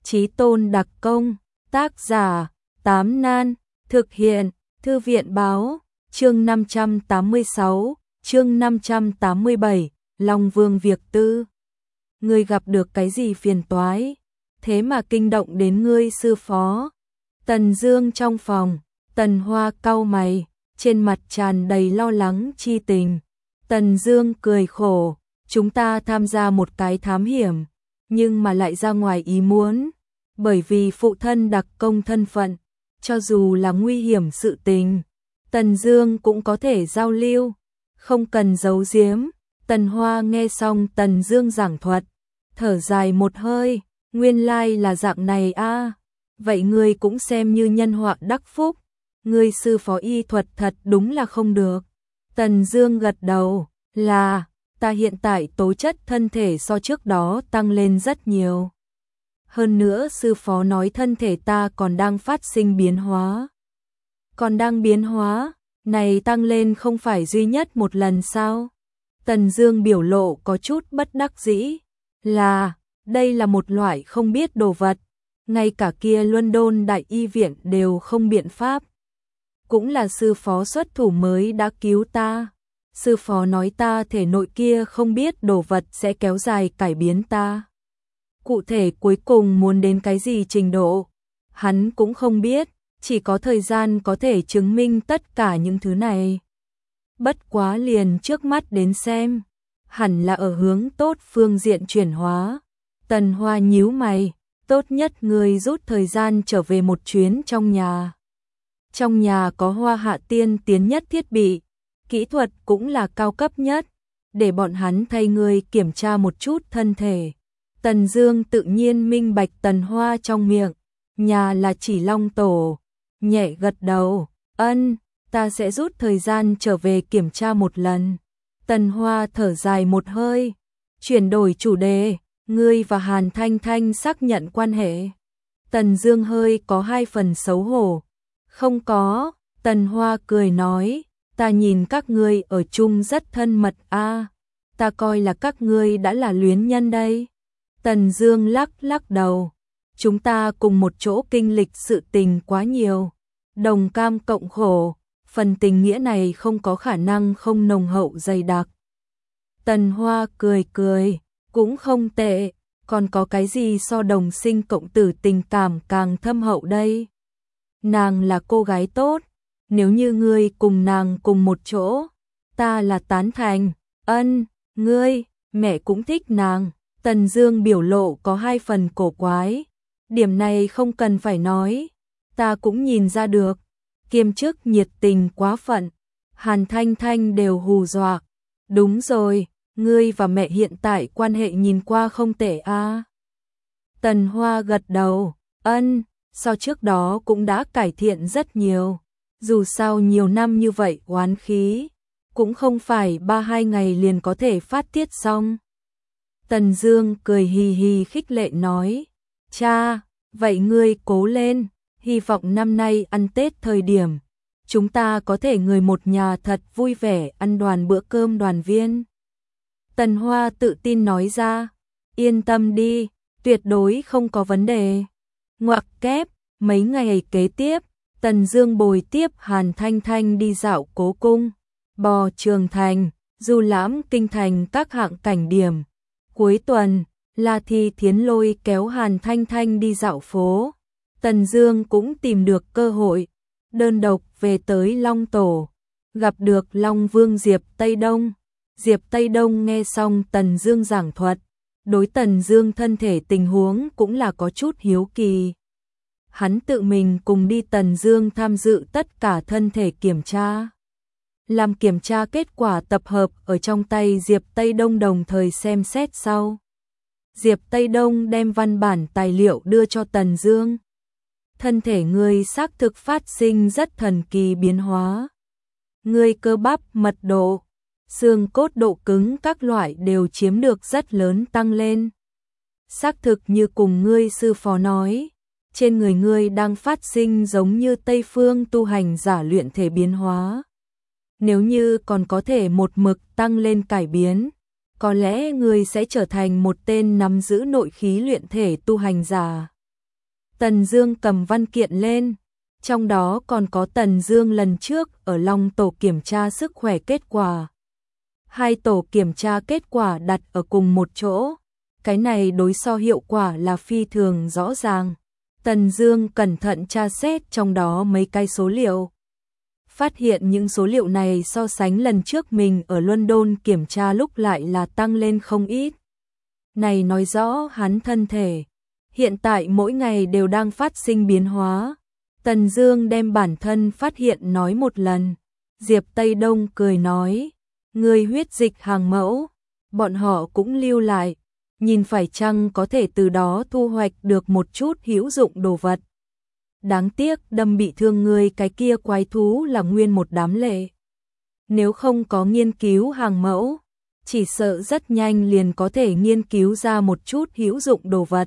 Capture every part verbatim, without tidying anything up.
Chí Tôn đặc công, tác giả, Tám Nan, thực hiện, Thư viện báo, chương năm trăm tám mươi sáu, chương năm trăm tám mươi bảy, Long Vương việc tư. Ngươi gặp được cái gì phiền toái, thế mà kinh động đến ngươi sư phó? Tần Dương trong phòng, Tần Hoa cau mày, trên mặt tràn đầy lo lắng chi tình. Tần Dương cười khổ, chúng ta tham gia một cái thám hiểm, nhưng mà lại ra ngoài ý muốn, bởi vì phụ thân đặc công thân phận, cho dù là nguy hiểm sự tình, Tần Dương cũng có thể giao lưu, không cần giấu giếm. Tần Hoa nghe xong Tần Dương giảng thuật, thở dài một hơi, nguyên lai là dạng này a, vậy ngươi cũng xem như nhân họa đắc phúc, ngươi sư phó y thuật thật đúng là không được. Tần Dương gật đầu, là, ta hiện tại tố chất thân thể so trước đó tăng lên rất nhiều. Hơn nữa sư phó nói thân thể ta còn đang phát sinh biến hóa. Còn đang biến hóa, này tăng lên không phải duy nhất một lần sao? Tần Dương biểu lộ có chút bất đắc dĩ, là, đây là một loại không biết đồ vật, ngay cả kia London đại y viện đều không biện pháp. Cũng là sư phó xuất thủ mới đã cứu ta. Sư phó nói ta thể nội kia không biết đồ vật sẽ kéo dài cải biến ta. Cụ thể cuối cùng muốn đến cái gì trình độ, hắn cũng không biết, chỉ có thời gian có thể chứng minh tất cả những thứ này. Bất quá liền trước mắt đến xem, hẳn là ở hướng tốt phương diện chuyển hóa. Tần Hoa nhíu mày, tốt nhất người rút thời gian trở về một chuyến trong nhà. Trong nhà có Hoa Hạ tiên tiến nhất thiết bị, kỹ thuật cũng là cao cấp nhất, để bọn hắn thay người kiểm tra một chút thân thể. Tần Dương tự nhiên minh bạch Tần Hoa trong miệng, nhà là chỉ Long Tổ, nhẹ gật đầu, ân, ta sẽ rút thời gian trở về kiểm tra một lần. Tần Hoa thở dài một hơi, chuyển đổi chủ đề, ngươi và Hàn Thanh Thanh xác nhận quan hệ. Tần Dương hơi có hai phần xấu hổ, không có. Tần Hoa cười nói, ta nhìn các ngươi ở chung rất thân mật a, ta coi là các ngươi đã là luyến nhân đây. Tần Dương lắc lắc đầu, chúng ta cùng một chỗ kinh lịch sự tình quá nhiều, đồng cam cộng khổ, phần tình nghĩa này không có khả năng không nồng hậu dày đặc. Tần Hoa cười cười, cũng không tệ, còn có cái gì so đồng sinh cộng tử tình cảm càng thâm hậu đây? Nàng là cô gái tốt, nếu như ngươi cùng nàng cùng một chỗ, ta là tán thành. Ân, ngươi, mẹ cũng thích nàng. Tần Dương biểu lộ có hai phần cổ quái, điểm này không cần phải nói, ta cũng nhìn ra được, kiêm chức nhiệt tình quá phận, Hàn Thanh Thanh đều hù dọa. Đúng rồi, ngươi và mẹ hiện tại quan hệ nhìn qua không tệ a. Tần Hoa gật đầu, ân, so trước đó cũng đã cải thiện rất nhiều, dù sao nhiều năm như vậy oán khí, cũng không phải ba hai ngày liền có thể phát tiết xong. Tần Dương cười hì hì khích lệ nói, cha, vậy ngươi cố lên, hy vọng năm nay ăn Tết thời điểm, chúng ta có thể người một nhà thật vui vẻ ăn đoàn bữa cơm đoàn viên. Tần Hoa tự tin nói ra, yên tâm đi, tuyệt đối không có vấn đề. Ngoặc kép, mấy ngày kế tiếp, Tần Dương bồi tiếp Hàn Thanh Thanh đi dạo Cố Cung, bò Trường Thành, du lãm kinh thành các hạng cảnh điểm. Cuối tuần, La Thi Thiến lôi kéo Hàn Thanh Thanh đi dạo phố. Tần Dương cũng tìm được cơ hội, đơn độc về tới Long Tổ, gặp được Long Vương Diệp Tây Đông. Diệp Tây Đông nghe xong Tần Dương giảng thuật, đối Tần Dương thân thể tình huống cũng là có chút hiếu kỳ. Hắn tự mình cùng đi Tần Dương tham dự tất cả thân thể kiểm tra. Làm kiểm tra kết quả tập hợp ở trong tay Diệp Tây Đông đồng thời xem xét sau. Diệp Tây Đông đem văn bản tài liệu đưa cho Tần Dương. Thân thể ngươi xác thực phát sinh rất thần kỳ biến hóa. Ngươi cơ bắp mật độ, xương cốt độ cứng các loại đều chiếm được rất lớn tăng lên. Xác thực như cùng ngươi sư phó nói, trên người ngươi đang phát sinh giống như Tây phương tu hành giả luyện thể biến hóa. Nếu như còn có thể một mực tăng lên cải biến, có lẽ ngươi sẽ trở thành một tên nắm giữ nội khí luyện thể tu hành giả. Tần Dương cầm văn kiện lên, trong đó còn có Tần Dương lần trước ở Long tổ kiểm tra sức khỏe kết quả. Hai tổ kiểm tra kết quả đặt ở cùng một chỗ, cái này đối so hiệu quả là phi thường rõ ràng. Tần Dương cẩn thận tra xét trong đó mấy cái số liệu. Phát hiện những số liệu này so sánh lần trước mình ở London kiểm tra lúc lại là tăng lên không ít. Này nói rõ hắn thân thể hiện tại mỗi ngày đều đang phát sinh biến hóa. Tần Dương đem bản thân phát hiện nói một lần. Diệp Tây Đông cười nói, người huyết dịch hàng mẫu, bọn họ cũng lưu lại, nhìn phải chăng có thể từ đó thu hoạch được một chút hữu dụng đồ vật. Đáng tiếc đâm bị thương người cái kia quái thú là nguyên một đám lệ. Nếu không có nghiên cứu hàng mẫu, chỉ sợ rất nhanh liền có thể nghiên cứu ra một chút hữu dụng đồ vật.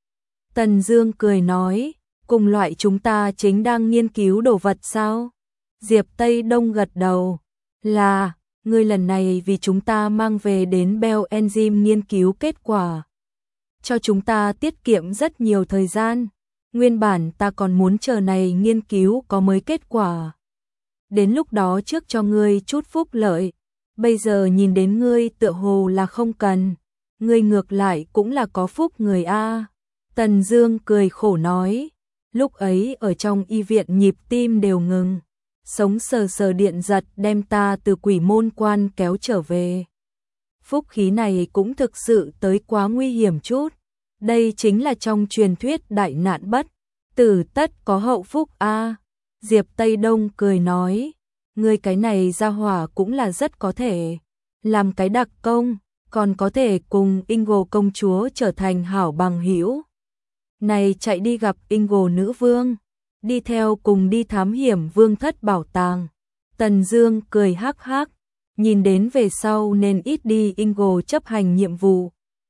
Tần Dương cười nói, cùng loại chúng ta chính đang nghiên cứu đồ vật sao? Diệp Tây Đông gật đầu, là, ngươi lần này vì chúng ta mang về đến Bell Enzyme nghiên cứu kết quả. Cho chúng ta tiết kiệm rất nhiều thời gian, nguyên bản ta còn muốn chờ này nghiên cứu có mới kết quả. Đến lúc đó trước cho ngươi chút phúc lợi, bây giờ nhìn đến ngươi tựa hồ là không cần, ngươi ngược lại cũng là có phúc người a. Tần Dương cười khổ nói, lúc ấy ở trong y viện nhịp tim đều ngừng, sống sờ sờ điện giật đem ta từ quỷ môn quan kéo trở về. Phúc khí này cũng thực sự tới quá nguy hiểm chút, đây chính là trong truyền thuyết đại nạn bất tử tất có hậu phúc a. Diệp Tây Đông cười nói, ngươi cái này ra hỏa cũng là rất có thể làm cái đặc công, còn có thể cùng Ingo công chúa trở thành hảo bằng hữu. Này chạy đi gặp Ingo nữ vương, đi theo cùng đi thám hiểm vương thất bảo tàng. Tần Dương cười hắc hắc, nhìn đến về sau nên ít đi Ingo chấp hành nhiệm vụ.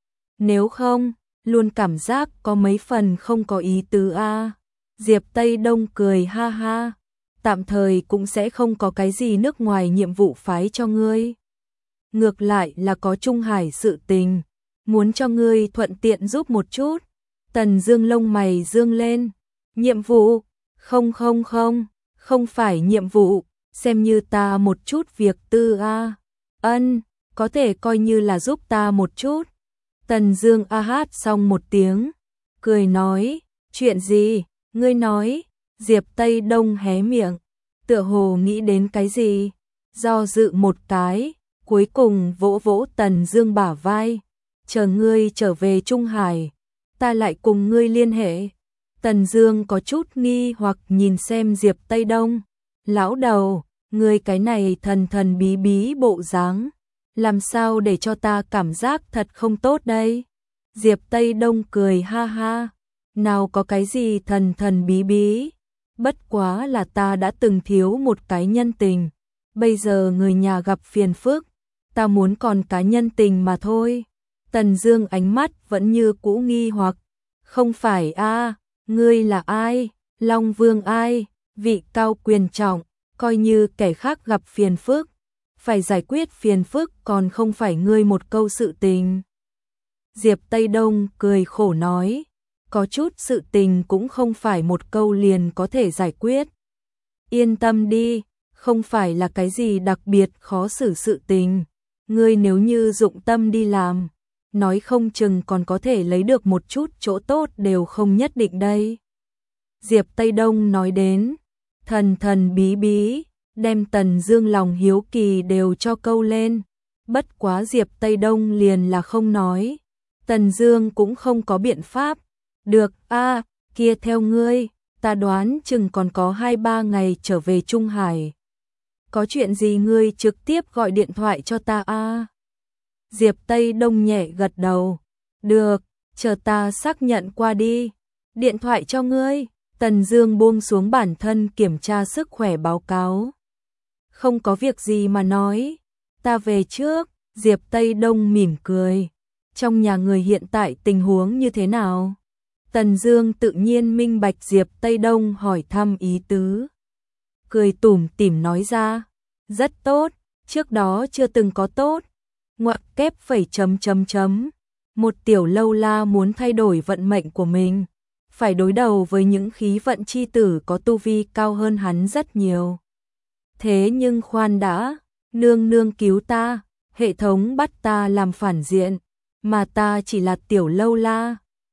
Nếu không, luôn cảm giác có mấy phần không có ý tứ a. Diệp Tây Đông cười ha ha, tạm thời cũng sẽ không có cái gì nước ngoài nhiệm vụ phái cho ngươi. Ngược lại là có Trung Hải sự tình, muốn cho ngươi thuận tiện giúp một chút. Tần Dương lông mày dương lên, nhiệm vụ? Không không không, không phải nhiệm vụ, xem như ta một chút việc tư a. Ân, có thể coi như là giúp ta một chút. Tần Dương a hát xong một tiếng, cười nói, chuyện gì, ngươi nói. Diệp Tây Đông hé miệng, tựa hồ nghĩ đến cái gì, do dự một cái, cuối cùng vỗ vỗ Tần Dương bả vai, chờ ngươi trở về Trung Hải, ta lại cùng ngươi liên hệ. Tần Dương có chút nghi hoặc nhìn xem Diệp Tây Đông, lão đầu, ngươi cái này thần thần bí bí bộ dáng, làm sao để cho ta cảm giác thật không tốt đây? Diệp Tây Đông cười ha ha, nào có cái gì thần thần bí bí, bất quá là ta đã từng thiếu một cái nhân tình, bây giờ người nhà gặp phiền phức, ta muốn còn cái nhân tình mà thôi. Tần Dương ánh mắt vẫn như cũ nghi hoặc, không phải a, ngươi là ai? Long Vương ai? Vị cao quyền trọng, coi như kẻ khác gặp phiền phức, phải giải quyết phiền phức còn không phải ngươi một câu sự tình. Diệp Tây Đông cười khổ nói, có chút sự tình cũng không phải một câu liền có thể giải quyết. Yên tâm đi, không phải là cái gì đặc biệt khó xử sự tình, ngươi nếu như dụng tâm đi làm, nói không chừng còn có thể lấy được một chút chỗ tốt đều không nhất định đây. Diệp Tây Đông nói đến, thần thần bí bí, đem Tần Dương lòng hiếu kỳ đều cho câu lên, bất quá Diệp Tây Đông liền là không nói, Tần Dương cũng không có biện pháp. Được a, à, kia theo ngươi, ta đoán chừng còn có hai ba ngày trở về Trung Hải. Có chuyện gì ngươi trực tiếp gọi điện thoại cho ta a. À? Diệp Tây Đông nhẹ gật đầu. Được, chờ ta xác nhận qua đi. Điện thoại cho ngươi. Tần Dương buông xuống bản thân kiểm tra sức khỏe báo cáo. Không có việc gì mà nói, ta về trước. Diệp Tây Đông mỉm cười. Trong nhà người hiện tại tình huống như thế nào? Tần Dương tự nhiên minh bạch Diệp Tây Đông hỏi thăm ý tứ. Cười tủm tỉm nói ra, rất tốt, trước đó chưa từng có tốt. Ngoặc kép phẩy chấm chấm chấm. Một tiểu lâu la muốn thay đổi vận mệnh của mình, phải đối đầu với những khí vận chi tử có tu vi cao hơn hắn rất nhiều. Thế nhưng khoan đã, nương nương cứu ta, hệ thống bắt ta làm phản diện, mà ta chỉ là tiểu lâu la,